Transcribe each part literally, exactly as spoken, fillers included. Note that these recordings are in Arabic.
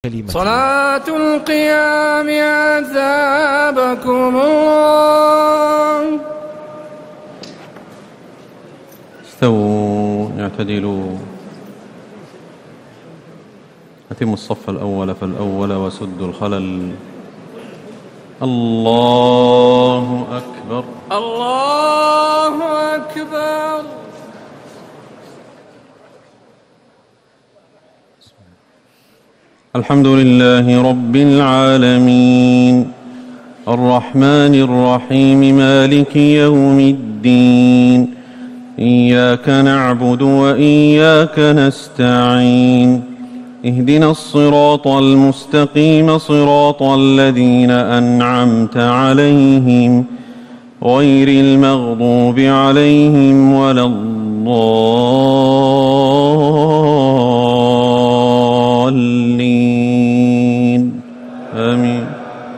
كلمة صلاة القيام عذابكم الله. استووا اعتدلوا، أتموا الصف الأول فالأول وسدوا الخلل. الله أكبر الله أكبر. الحمد لله رب العالمين الرحمن الرحيم مالك يوم الدين، إياك نعبد وإياك نستعين، اهدنا الصراط المستقيم صراط الذين أنعمت عليهم غير المغضوب عليهم ولا الضالين آمين.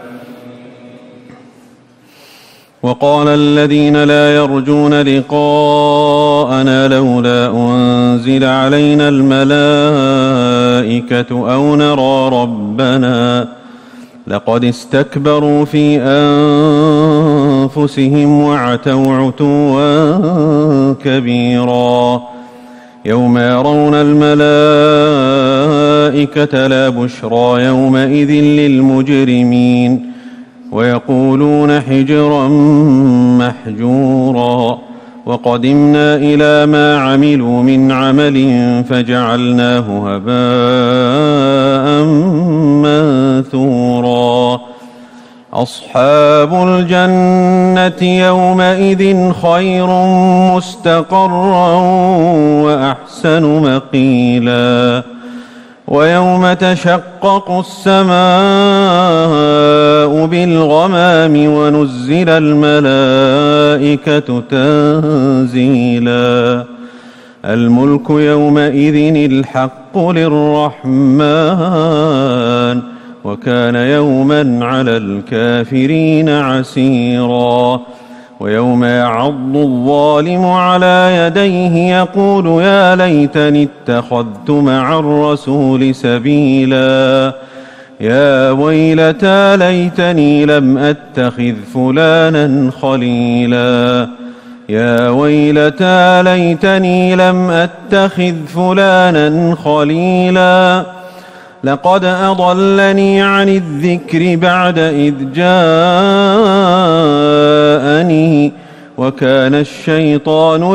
وقال الذين لا يرجون لقاءنا لولا أنزل علينا الملائكة أو نرى ربنا لقد استكبروا في أنفسهم وعتوا عتوا كبيرا. يوم يرون الملائكة لا بشرى يومئذ للمجرمين ويقولون حجرا محجورا. وقدمنا إلى ما عملوا من عمل فجعلناه هباء منثورا. أصحاب الجنة يومئذ خير مستقرا وأحسن مقيلا. ويوم تشقق السماء بالغمام ونزل الملائكة تنزيلا. الملك يومئذ الحق للرحمن وكان يوما على الكافرين عسيرا. ويوم يعض الظالم على يديه يقول يا ليتني اتخذت مع الرسول سبيلا. يا ويلتى ليتني لم أتخذ فلانا خليلا. يا ويلتى ليتني لم أتخذ فلانا خليلا. لقد أضلني عن الذكر بعد إذ جاءني وكان الشيطان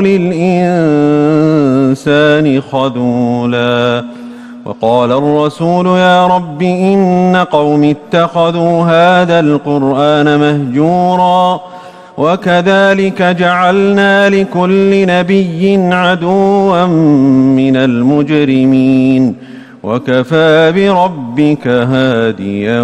للإنسان خذولا. وقال الرسول يا رب إن قوم اتخذوا هذا القرآن مهجورا. وكذلك جعلنا لكل نبي عدوا من المجرمين وكفى بربك هاديا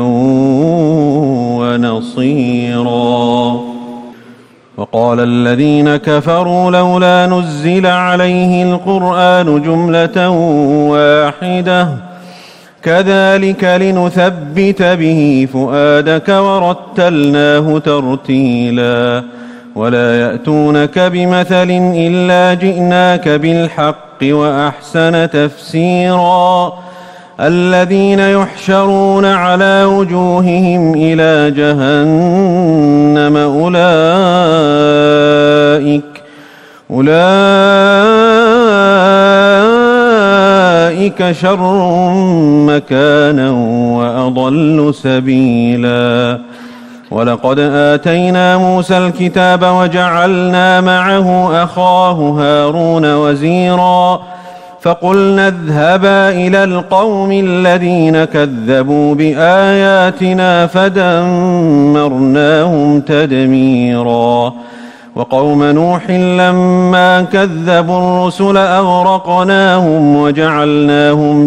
ونصيرا. وقال الذين كفروا لولا نزل عليه القرآن جملة واحدة كذلك لنثبت به فؤادك ورتلناه ترتيلا. ولا يأتونك بمثل إلا جئناك بالحق وأحسن تفسيرا. الذين يحشرون على وجوههم إلى جهنم أولئك أولئك شر مكانا وأضل سبيلا. ولقد آتينا موسى الكتاب وجعلنا معه أخاه هارون وزيرا. فقلنا اذهبا إلى القوم الذين كذبوا بآياتنا فدمرناهم تدميرا. وقوم نوح لما كذبوا الرسل أغرقناهم وجعلناهم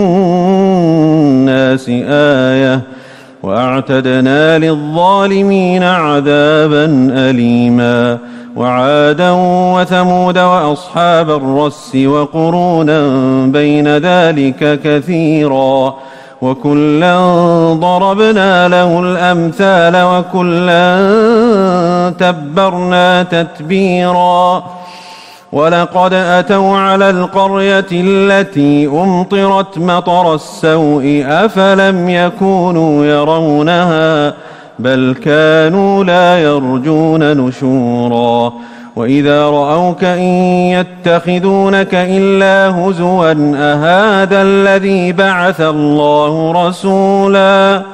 للناس آية وأعتدنا للظالمين عذابا أليما. وعادا وثمود وأصحاب الرس وقرونا بين ذلك كثيرا. وكلا ضربنا له الأمثال وكلا تبرنا تتبيرا. ولقد أتوا على القرية التي أمطرت مطر السوء أفلم يكونوا يرونها بل كانوا لا يرجون نشورا وإذا رأوك إن يتخذونك إلا هزوا أهذا الذي بعث الله رسولا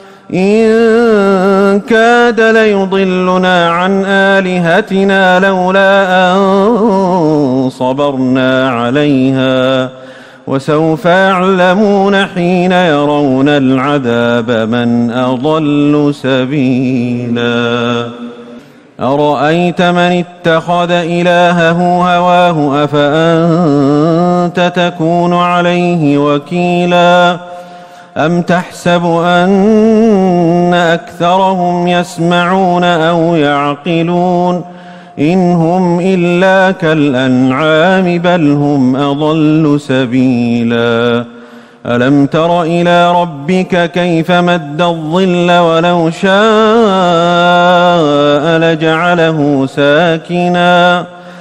إن كاد ليضلنا عن آلهتنا لولا أن صبرنا عليها وسوف يعلمون حين يرون العذاب من أضل سبيلا أرأيت من اتخذ إلهه هواه أفأنت تكون عليه وكيلا أم تحسب أن أكثرهم يسمعون أو يعقلون إن هم إلا كالأنعام بل هم أضل سبيلا ألم تر إلى ربك كيف مد الظل ولو شاء لجعله ساكنا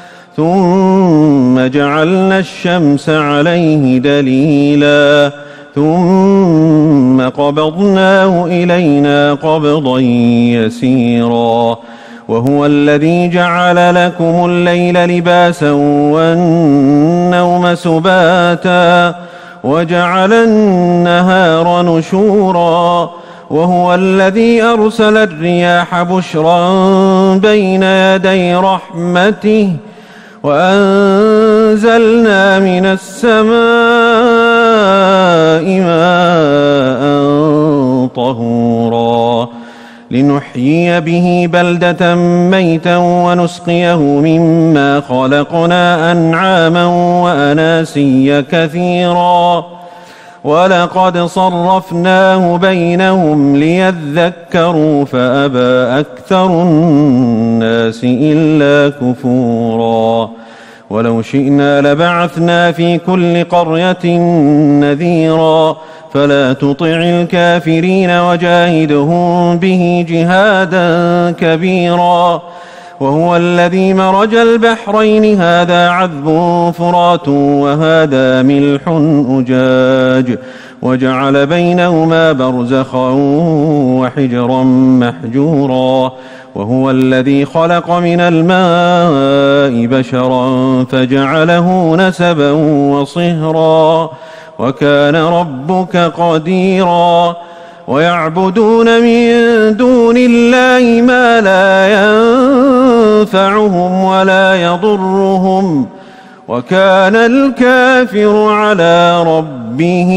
ثم جعلنا الشمس عليه دليلا ثم قبضناه إلينا قبضا يسيرا وهو الذي جعل لكم الليل لباسا والنوم سباتا وجعل النهار نشورا وهو الذي أرسل الرياح بشرا بين يدي رحمته وأنزلنا من السماء ماء طهورا لنحيي به بلدة ميتا ونسقيه مما خلقنا أنعاما وأناسيا كثيرا ولقد صرفناه بينهم ليذكروا فأبى أكثر الناس إلا كفورا ولو شئنا لبعثنا في كل قرية نذيرا فلا تطع الكافرين وجاهدهم به جهادا كبيرا وهو الذي مرج البحرين هذا عذب فرات وهذا ملح أجاج وجعل بينهما برزخا وحجرا محجورا وهو الذي خلق من الماء بشرا فجعله نسبا وصهرا وكان ربك قديرا ويعبدون من دون الله ما لا ينفعهم ولا يضرهم وكان الكافر على ربه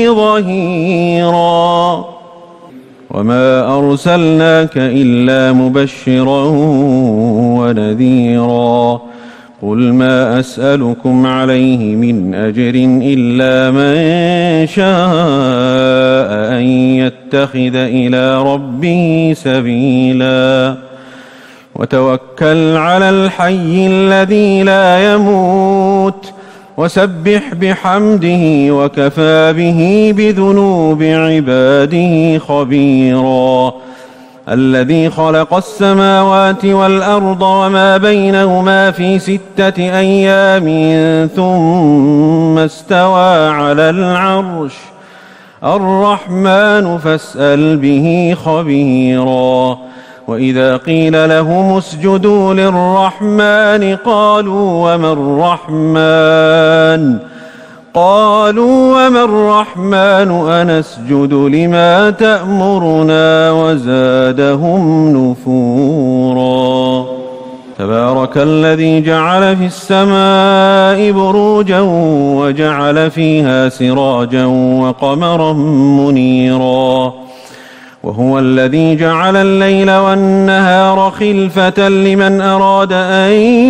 ظهيرا وما أرسلناك إلا مبشرا ونذيرا قل ما أسألكم عليه من أجر إلا من شاء أن يتخذ إلى ربه سبيلا وتوكل على الحي الذي لا يموت وسبح بحمده وكفى به بذنوب عباده خبيرا الذي خلق السماوات والأرض وما بينهما في ستة أيام ثم استوى على العرش الرحمن فاسأل به خبيرا وإذا قيل لهم اسجدوا للرحمن قالوا وما الرحمن قالوا وما الرحمن أنسجد لما تأمرنا وزادهم نفورا تبارك الذي جعل في السماء بروجا وجعل فيها سراجا وقمرا منيرا وهو الذي جعل الليل والنهار خلفة لمن أراد أن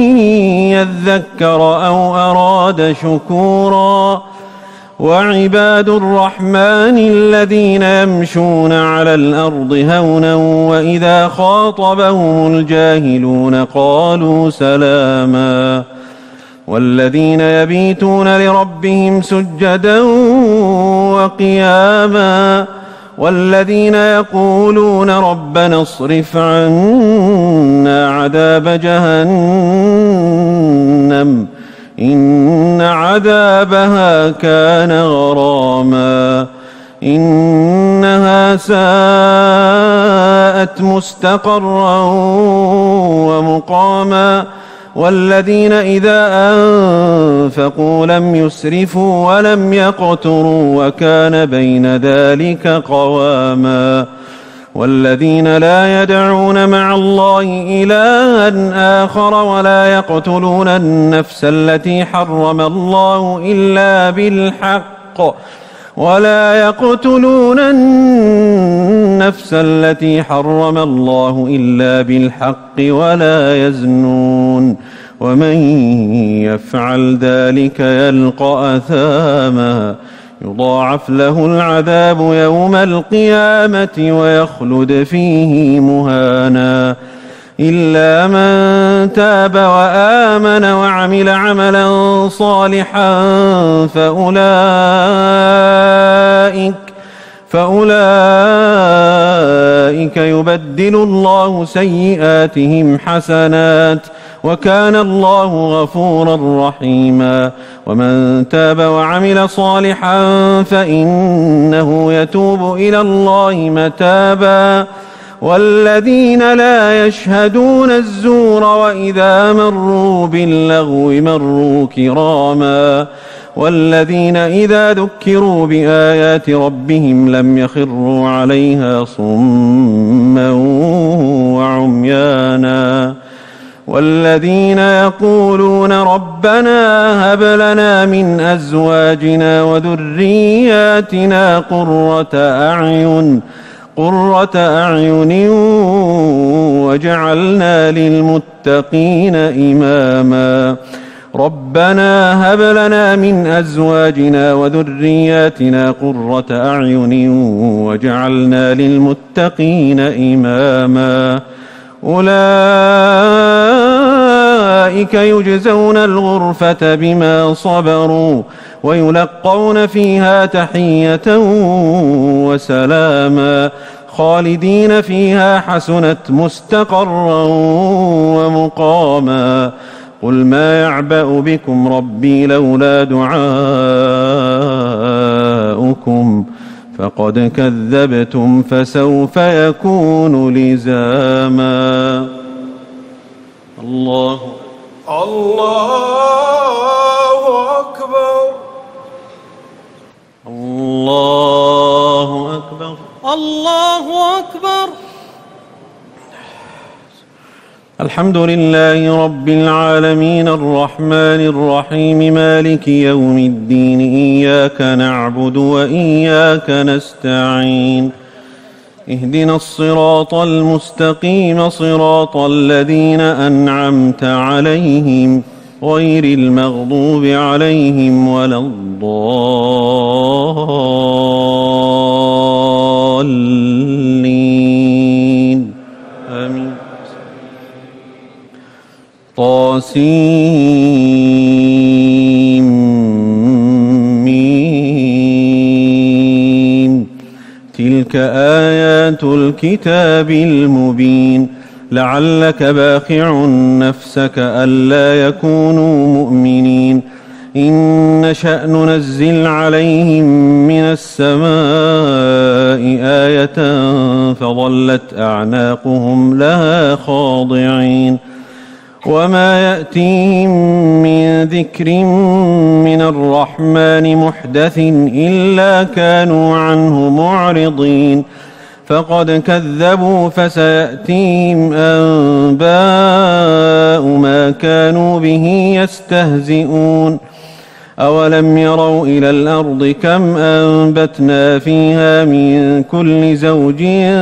يذكر أو أراد شكورا وعباد الرحمن الذين يمشون على الأرض هونا وإذا خاطبهم الجاهلون قالوا سلاما والذين يبيتون لربهم سجدا وقياما والذين يقولون ربنا اصرف عنا عذاب جهنم جهنم إن عذابها كان غراما إنها ساءت مستقرا ومقاما والذين إذا أنفقوا لم يسرفوا ولم يقتروا وكان بين ذلك قواما والذين لا يدعون مع الله إلها آخر ولا يقتلون النفس التي حرم الله إلا بالحق ولا يقتلون النفس التي حرم الله إلا بالحق ولا يزنون ومن يفعل ذلك يلقى أثاما يضاعف له العذاب يوم القيامة ويخلد فيه مهانا إلا من تاب وآمن وعمل عملا صالحا فأولئك فأولئك يبدل الله سيئاتهم حسنات وكان الله غفورا رحيما ومن تاب وعمل صالحا فإنه يتوب إلى الله متابا والذين لا يشهدون الزور وإذا مروا باللغو مروا كراما والذين إذا ذكروا بآيات ربهم لم يخروا عليها صما وعميانا والذين يقولون ربنا هب لنا من أزواجنا وذرياتنا قرة أعين قرة أعين وجعلنا للمتقين إماما ربنا هب لنا من أزواجنا وذرياتنا قرة أعين وجعلنا للمتقين إماما أولئك يجزون الغرفة بما صبروا ويلقون فيها تحية وسلاما خالدين فيها حسنت مستقرا ومقاما قل ما يعبأ بكم ربي لولا دعاؤكم فقد كذبتم فسوف يكون لزاما الله الله أكبر الله أكبر الله أكبر. الحمد لله رب العالمين الرحمن الرحيم مالك يوم الدين إياك نعبد وإياك نستعين اهدنا الصراط المستقيم صراط الذين أنعمت عليهم غير المغضوب عليهم ولا الضالين آمين. طاسيم ميم تلك آيات الكتاب المبين لعلك باخع نفسك ألا يكونوا مؤمنين إن نشأ ننزل عليهم من السماء آية فظلت أعناقهم لها خاضعين وما يأتيهم من ذكر من الرحمن محدث إلا كانوا عنه معرضين فقد كذبوا فسيأتيهم أنباء ما كانوا به يستهزئون أولم يروا إلى الأرض كم أنبتنا فيها من كل زوج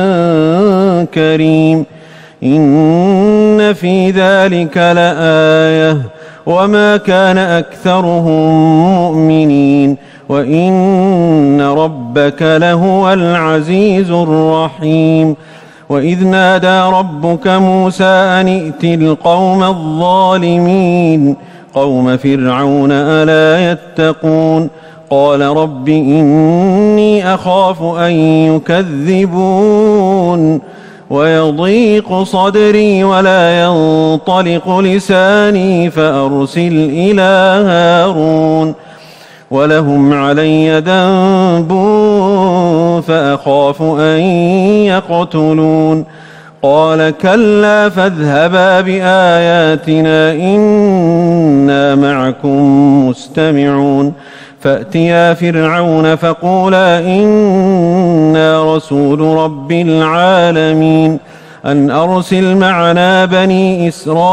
كريم إن في ذلك لآية وما كان أكثرهم مؤمنين وإن ربك لهو العزيز الرحيم وإذ نادى ربك موسى أن ائت القوم الظالمين قوم فرعون ألا يتقون قال رب إني أخاف أن يكذبون ويضيق صدري ولا ينطلق لساني فأرسل إلى هارون ولهم علي ذنب فأخاف أن يقتلون قال كلا فاذهبا بآياتنا إنا معكم مستمعون فأتيا فرعون فقولا إنا رسول رب العالمين أن أرسل معنا بني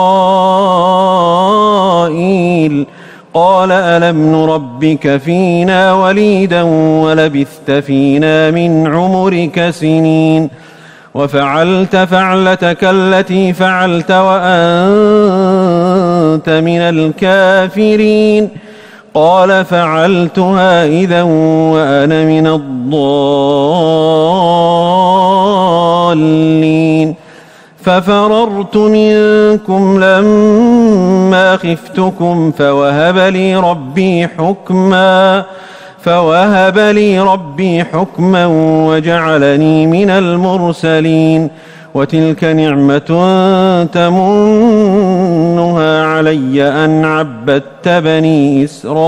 إسرائيل قال ألم نربك فينا وليدا ولبثت فينا من عمرك سنين وفعلت فعلتك التي فعلت وأنت من الكافرين قال فعلتها إذا وأنا من الضالين ففررت منكم لما خفتكم فوهب لي ربي حكما فوهب لي ربي حكما وجعلني من المرسلين وتلك نعمة تمنها علي أن عبدت بني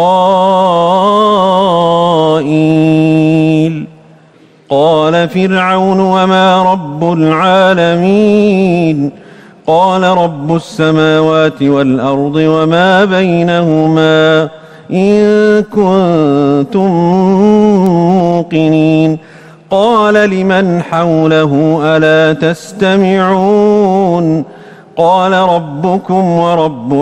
إسرائيل قال فرعون وما رب العالمين قال رب السماوات والأرض وما بينهما إن كنتم موقنين قال لمن حوله ألا تستمعون قال ربكم ورب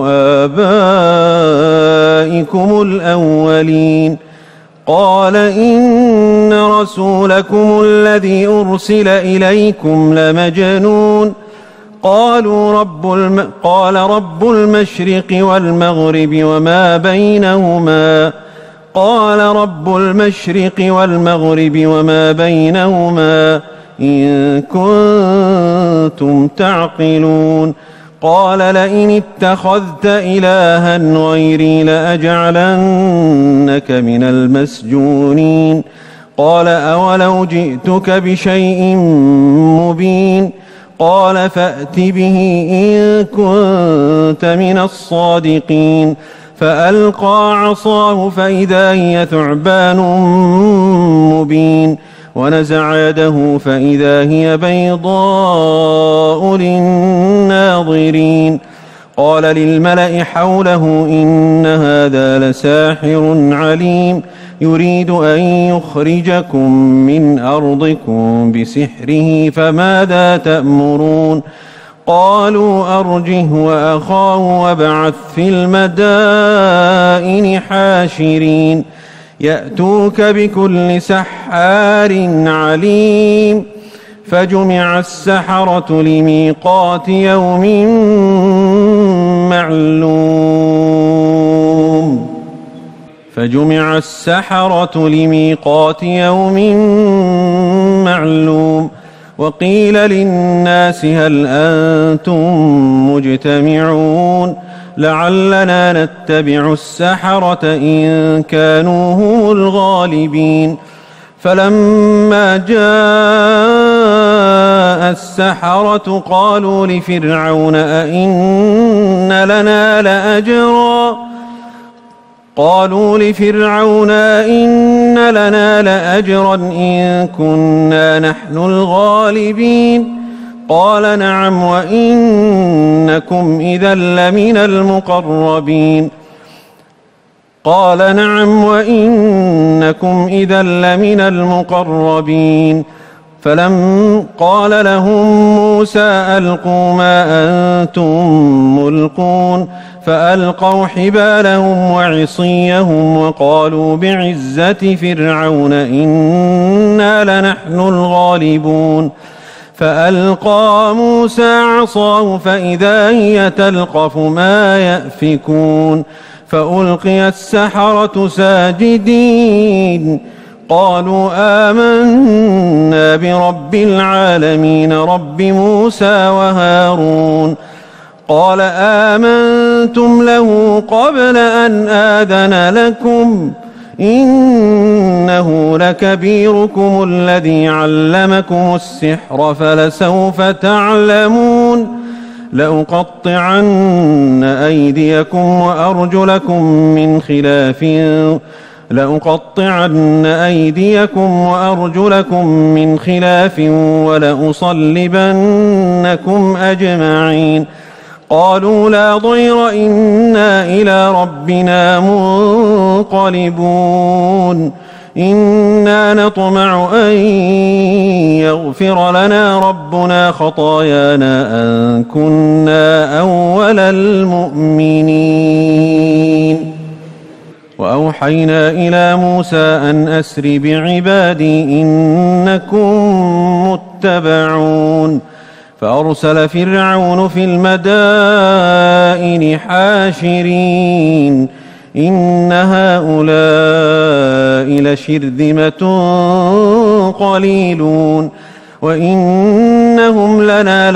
آبائكم الأولين قال إن رسولكم الذي أرسل إليكم لمجنون قالوا رب الم... قال رب المشرق والمغرب وما بينهما قال رب المشرق والمغرب وما بينهما إن كنتم تعقلون قال لئن اتخذت إلها غيري لأجعلنك من المسجونين قال أولو جئتك بشيء مبين قال فأت به إن كنت من الصادقين فألقى عصاه فإذا هي ثعبان مبين ونزع يده فإذا هي بيضاء للناظرين قال للملأ حوله إن هذا لساحر عليم يريد أن يخرجكم من أرضكم بسحره فماذا تأمرون قالوا أرجه وأخاه وابعث في المدائن حاشرين يأتوك بكل سحار عليم فجمع السحرة لميقات يوم معلوم فجمع السحرة لميقات يوم معلوم وقيل للناس هل أنتم مجتمعون لعلنا نتبع السحرة إن كانوا هم الغالبين فلما جاء السحرة قالوا لفرعون أئن لنا لأجرا قالوا لفرعون إن لنا لأجرا إن كنا نحن الغالبين قال نعم وإنكم إذا لمن المقربين قال نعم وإنكم إذا لمن المقربين فلم قال لهم موسى ألقوا ما أنتم ملقون فألقوا حبالهم وعصيهم وقالوا بعزة فرعون إنا لنحن الغالبون فألقى موسى عصاه فإذا هي تلقف ما يأفكون فألقي السحرة ساجدين قالوا آمنا برب العالمين رب موسى وهارون قال آمنتم له قبل أن آذن لكم إنه لكبيركم الذي علمكم السحر فلسوف تعلمون لأقطعن أيديكم وأرجلكم من خلاف لأقطعن أيديكم وأرجلكم من خلاف ولأصلبنكم أجمعين قالوا لا ضير إنا إلى ربنا منقلبون إنا نطمع أن يغفر لنا ربنا خطايانا أن كنا أول المؤمنين وأوحينا إلى موسى أن أسر بعبادي إنكم متبعون فأرسل فرعون في المدائن حاشرين إن هؤلاء لشرذمة قليلون وإنهم لنا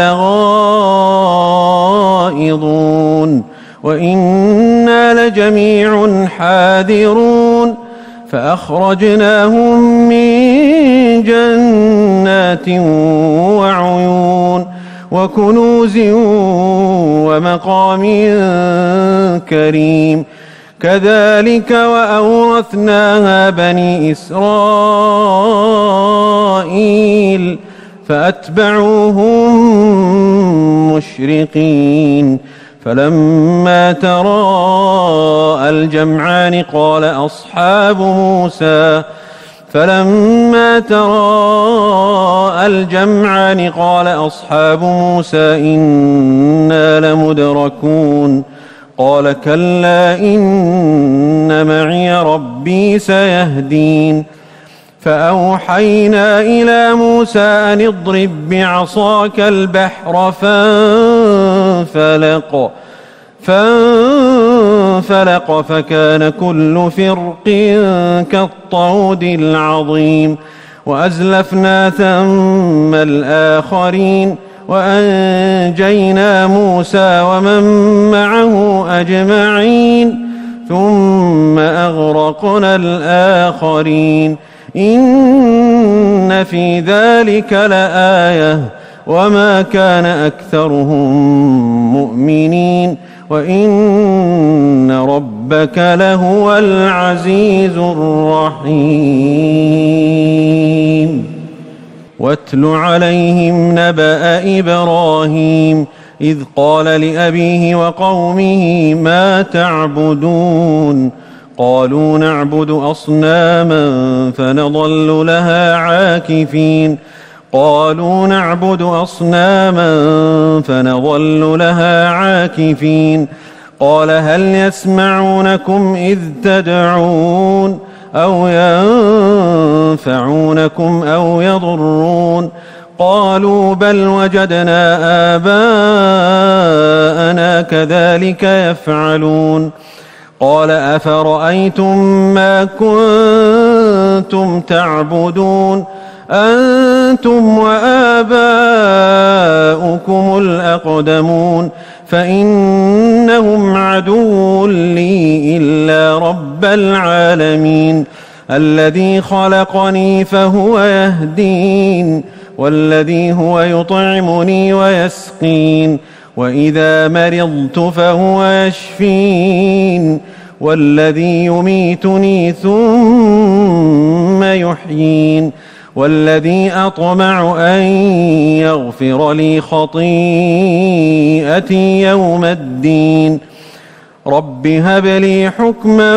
لغائظون وإنا لجميع حاذرون فأخرجناهم من جنات وعيون وكنوز ومقام كريم كذلك وأورثناها بني إسرائيل فأتبعوهم مشرقين فلما تراءى الجمعان قال أصحاب موسى فلما تراءى الجمعان قال أصحاب موسى إنا لمدركون قال كلا إن معي ربي سيهدين فأوحينا إلى موسى أن اضرب بعصاك البحر فانفلق فانفلق فكان كل فرق كالطود العظيم وأزلفنا ثم الآخرين وأنجينا موسى ومن معه أجمعين ثم أغرقنا الآخرين إن في ذلك لآية وما كان أكثرهم مؤمنين وإن ربك لهو العزيز الرحيم واتل عليهم نبأ إبراهيم إذ قال لأبيه وقومه ما تعبدون قالوا نعبد أصناما فنظل لها عاكفين قالوا نعبد أصناما فنظل لها عاكفين قال هل يسمعونكم إذ تدعون أو ينفعونكم أو يضرون قالوا بل وجدنا آباءنا كذلك يفعلون قال أفرأيتم ما كنتم تعبدون أنتم وآباؤكم الأقدمون فإنهم عدو لي إلا رب العالمين الذي خلقني فهو يهدين والذي هو يطعمني ويسقين وإذا مرضت فهو يشفين والذي يميتني ثم يحيين والذي أطمع أن يغفر لي خطيئتي يوم الدين رب هب لي حكما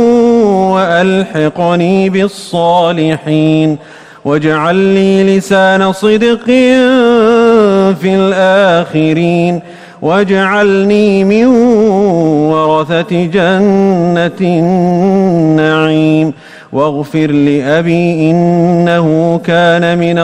وألحقني بالصالحين واجعل لي لسان صدق في الآخرين واجعلني من ورثة جنة النعيم واغفر لأبي إنه كان من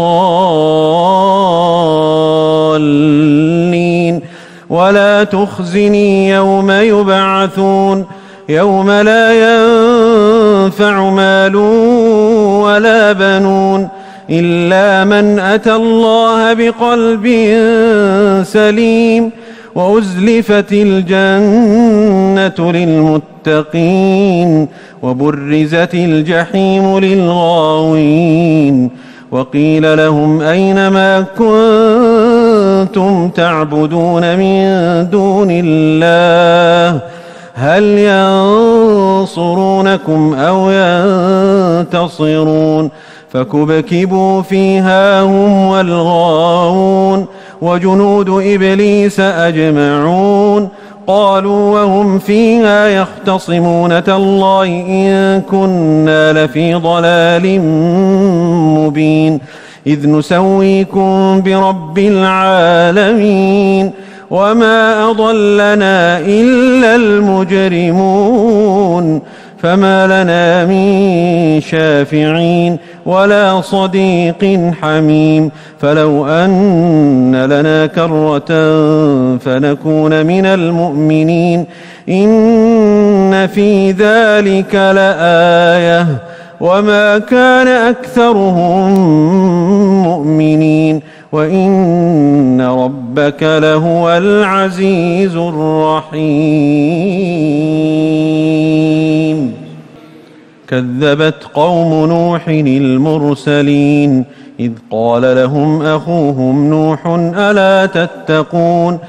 الضالين ولا تخزني يوم يبعثون يوم لا ينفع مال ولا بنون إلا من أتى الله بقلب سليم وأزلفت الجنة الجنة للمتقين وبرزت الجحيم للغاوين وقيل لهم أين ما كنتم تعبدون من دون الله هل ينصرونكم أو ينتصرون فكبكبوا فيها هم والغاوون وجنود إبليس أجمعون قالوا وهم فيها يختصمون تالله إن كنا لفي ضلال مبين إذ نسويكم برب العالمين وما أضلنا إلا المجرمون فما لنا من شافعين ولا صديق حميم فلو أن لنا كرة فنكون من المؤمنين إن في ذلك لآية وما كان أكثرهم مؤمنين وإن ربك لهو العزيز الرحيم كذبت قوم نوح المرسلين إذ قال لهم أخوهم نوح ألا تتقون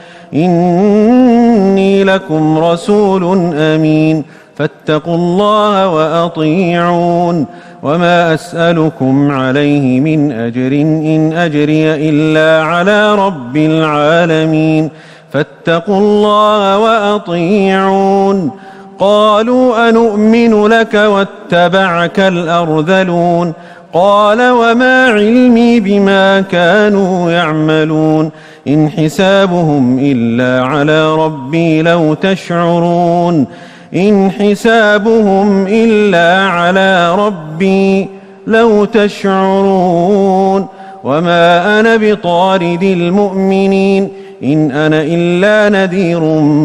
إني لكم رسول أمين فاتقوا الله وأطيعون وما أسألكم عليه من أجر إن أجري إلا على رب العالمين فاتقوا الله وأطيعون قالوا أنؤمن لك واتبعك الأرذلون قال وما علمي بما كانوا يعملون إن حسابهم إلا على ربي لو تشعرون إن حسابهم إلا على ربي لو تشعرون وما أنا بطارد المؤمنين إن أنا إلا نذير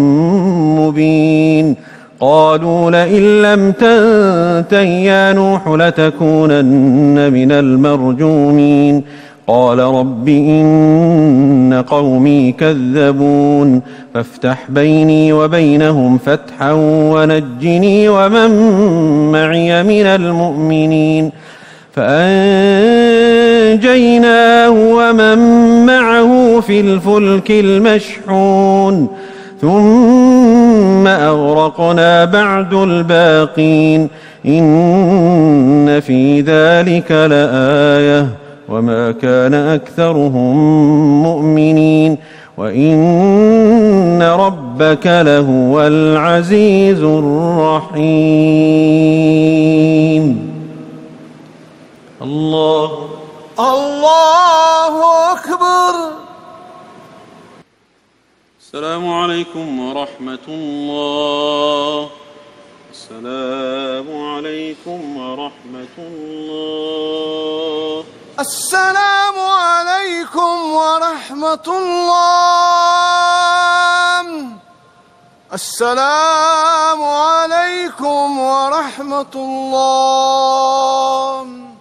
مبين قالوا لئن لم تنته يا نوح لتكونن من المرجومين قال رب إن قومي كذبون فافتح بيني وبينهم فتحا ونجني ومن معي من المؤمنين فأنجيناه ومن معه في الفلك المشحون ثم أغرقنا بعد الباقين إن في ذلك لآية وما كان أكثرهم مؤمنين وإن ربك لهو العزيز الرحيم الله الله أكبر. السلام عليكم ورحمة الله. السلام عليكم ورحمة الله. السلام عليكم ورحمة الله. السلام عليكم ورحمة الله.